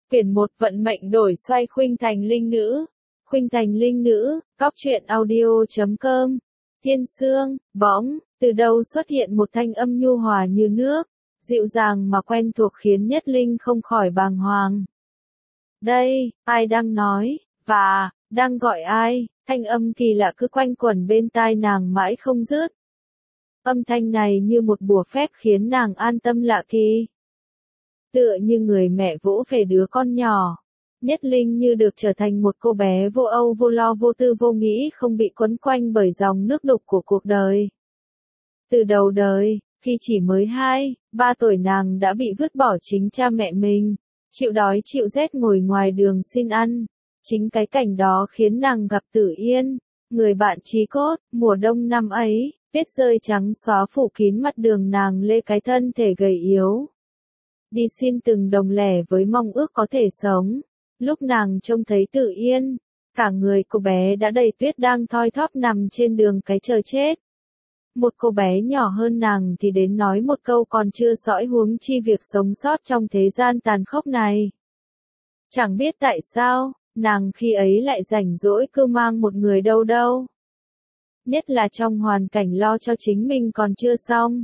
Quyển 1 Vận mệnh đổi xoay Khuynh Thành Linh Nữ. Khuynh Thành Linh Nữ, Góc truyện audio.com. Thiên sương, bỗng, từ đâu xuất hiện một thanh âm nhu hòa như nước, dịu dàng mà quen thuộc khiến Nhất Linh không khỏi bàng hoàng. Đây, ai đang nói, và, đang gọi ai? Thanh âm kỳ lạ cứ quanh quẩn bên tai nàng mãi không dứt. Âm thanh này như một bùa phép khiến nàng an tâm lạ kỳ. Tựa như người mẹ vỗ về đứa con nhỏ. Nhất Linh như được trở thành một cô bé vô âu vô lo vô tư vô nghĩ, không bị quấn quanh bởi dòng nước đục của cuộc đời. Từ đầu đời, khi chỉ mới 2-3 tuổi nàng đã bị vứt bỏ chính cha mẹ mình, chịu đói chịu rét ngồi ngoài đường xin ăn. Chính cái cảnh đó khiến nàng gặp Tử Yên, người bạn chí cốt. Mùa đông năm ấy, tuyết rơi trắng xóa phủ kín mặt đường, nàng lê cái thân thể gầy yếu. Đi xin từng đồng lẻ với mong ước có thể sống. Lúc nàng trông thấy Tử Yên, cả người cô bé đã đầy tuyết đang thoi thóp nằm trên đường cái chờ chết. Một cô bé nhỏ hơn nàng thì đến nói một câu còn chưa sõi huống chi việc sống sót trong thế gian tàn khốc này. Chẳng biết tại sao, nàng khi ấy lại rảnh rỗi cưu mang một người đâu đâu. Nhất là trong hoàn cảnh lo cho chính mình còn chưa xong.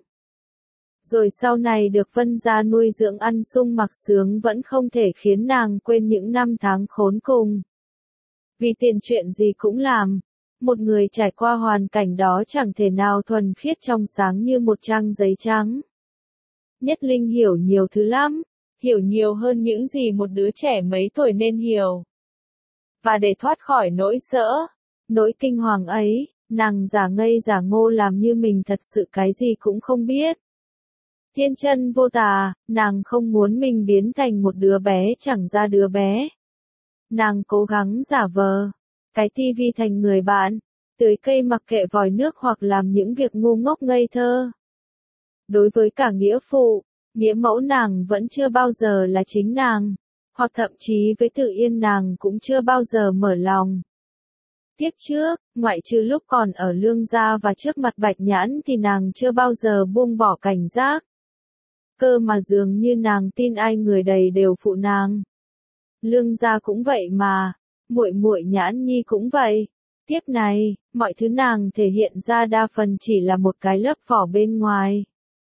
Rồi sau này được Vân gia nuôi dưỡng ăn sung mặc sướng vẫn không thể khiến nàng quên những năm tháng khốn cùng. Vì tiền chuyện gì cũng làm, một người trải qua hoàn cảnh đó chẳng thể nào thuần khiết trong sáng như một trang giấy trắng. Nhất Linh hiểu nhiều thứ lắm, hiểu nhiều hơn những gì một đứa trẻ mấy tuổi nên hiểu. Và để thoát khỏi nỗi sợ, nỗi kinh hoàng ấy, nàng giả ngây giả ngô làm như mình thật sự cái gì cũng không biết. Thiên chân vô tà, nàng không muốn mình biến thành một đứa bé chẳng ra đứa bé. Nàng cố gắng giả vờ, cái tivi thành người bạn, tưới cây mặc kệ vòi nước hoặc làm những việc ngu ngốc ngây thơ. Đối với cả nghĩa phụ, nghĩa mẫu nàng vẫn chưa bao giờ là chính nàng, hoặc thậm chí với Tử Yên nàng cũng chưa bao giờ mở lòng. Tiếc trước, ngoại trừ lúc còn ở Lương gia và trước mặt Bạch Nhãn thì nàng chưa bao giờ buông bỏ cảnh giác. Cơ mà dường như nàng tin ai người đầy đều phụ nàng. Lương gia cũng vậy mà, muội muội Nhãn Nhi cũng vậy. Tiếp này, mọi thứ nàng thể hiện ra đa phần chỉ là một cái lớp vỏ bên ngoài.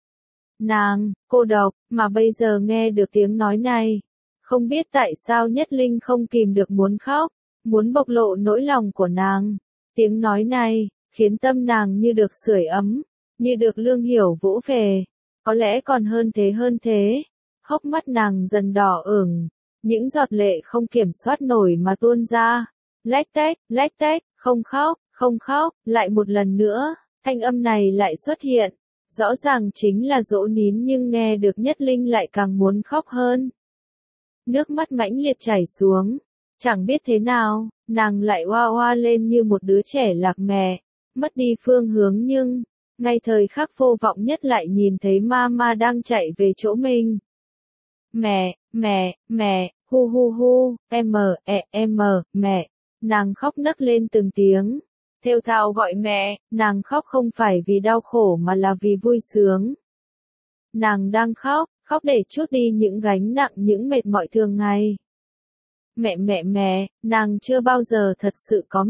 Nàng, cô độc, mà bây giờ nghe được tiếng nói này. Không biết tại sao Nhất Linh không kìm được muốn khóc, muốn bộc lộ nỗi lòng của nàng. Tiếng nói này, khiến tâm nàng như được sưởi ấm, như được Lương Hiểu vỗ về. Có lẽ còn hơn thế. Hốc mắt nàng dần đỏ ửng, những giọt lệ không kiểm soát nổi mà tuôn ra. Lách tách, không khóc, lại một lần nữa, thanh âm này lại xuất hiện. Rõ ràng chính là dỗ nín nhưng nghe được Nhất Linh lại càng muốn khóc hơn. Nước mắt mãnh liệt chảy xuống, chẳng biết thế nào, nàng lại oa oa lên như một đứa trẻ lạc mẹ, mất đi phương hướng nhưng, ngay thời khắc vô vọng nhất lại nhìn thấy mama đang chạy về chỗ mình. Mẹ, hu, mẹ, nàng khóc nấc lên từng tiếng, thều thào gọi mẹ, nàng khóc không phải vì đau khổ mà là vì vui sướng. Nàng đang khóc để trút đi những gánh nặng những mệt mỏi thường ngày. Mẹ, nàng chưa bao giờ thật sự có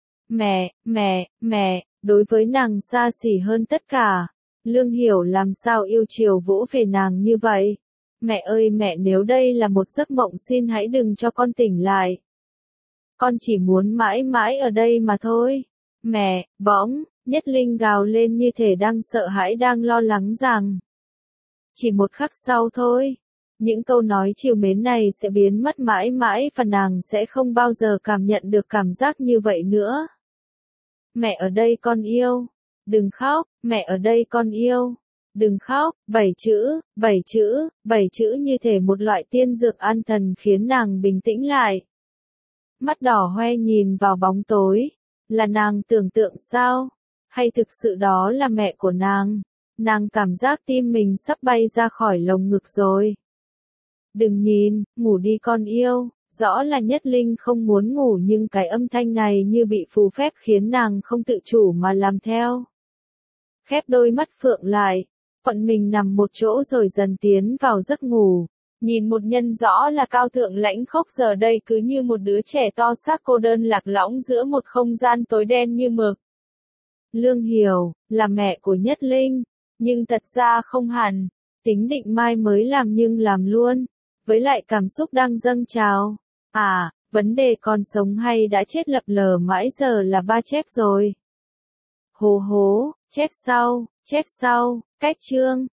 mẹ, đối với nàng xa xỉ hơn tất cả. Lương Hiểu làm sao yêu chiều vỗ về nàng như vậy. Mẹ ơi mẹ, nếu đây là một giấc mộng xin hãy đừng cho con tỉnh lại. Con chỉ muốn mãi mãi ở đây mà thôi. Mẹ, bỗng, Nhất Linh gào lên như thể đang sợ hãi đang lo lắng rằng. Chỉ một khắc sau thôi, những câu nói trìu mến này sẽ biến mất mãi mãi và nàng sẽ không bao giờ cảm nhận được cảm giác như vậy nữa. Mẹ ở đây con yêu. Đừng khóc, mẹ ở đây con yêu. Đừng khóc, 7 chữ như thể một loại tiên dược an thần khiến nàng bình tĩnh lại. Mắt đỏ hoe nhìn vào bóng tối. Là nàng tưởng tượng sao? Hay thực sự đó là mẹ của nàng? Nàng cảm giác tim mình sắp bay ra khỏi lồng ngực rồi. Đừng nhìn, ngủ đi con yêu. Rõ là Nhất Linh không muốn ngủ nhưng cái âm thanh này như bị phù phép khiến nàng không tự chủ mà làm theo. Khép đôi mắt phượng lại, quặn mình nằm một chỗ rồi dần tiến vào giấc ngủ. Nhìn một nhân rõ là cao thượng lãnh khốc giờ đây cứ như một đứa trẻ to xác cô đơn lạc lõng giữa một không gian tối đen như mực. Lương Hiểu, là mẹ của Nhất Linh, nhưng thật ra không hẳn, tính định mai mới làm nhưng làm luôn, với lại cảm xúc đang dâng trào. À, vấn đề còn sống hay đã chết lập lờ mãi giờ là ba chép rồi. Hố hố, chép sau, cách chương.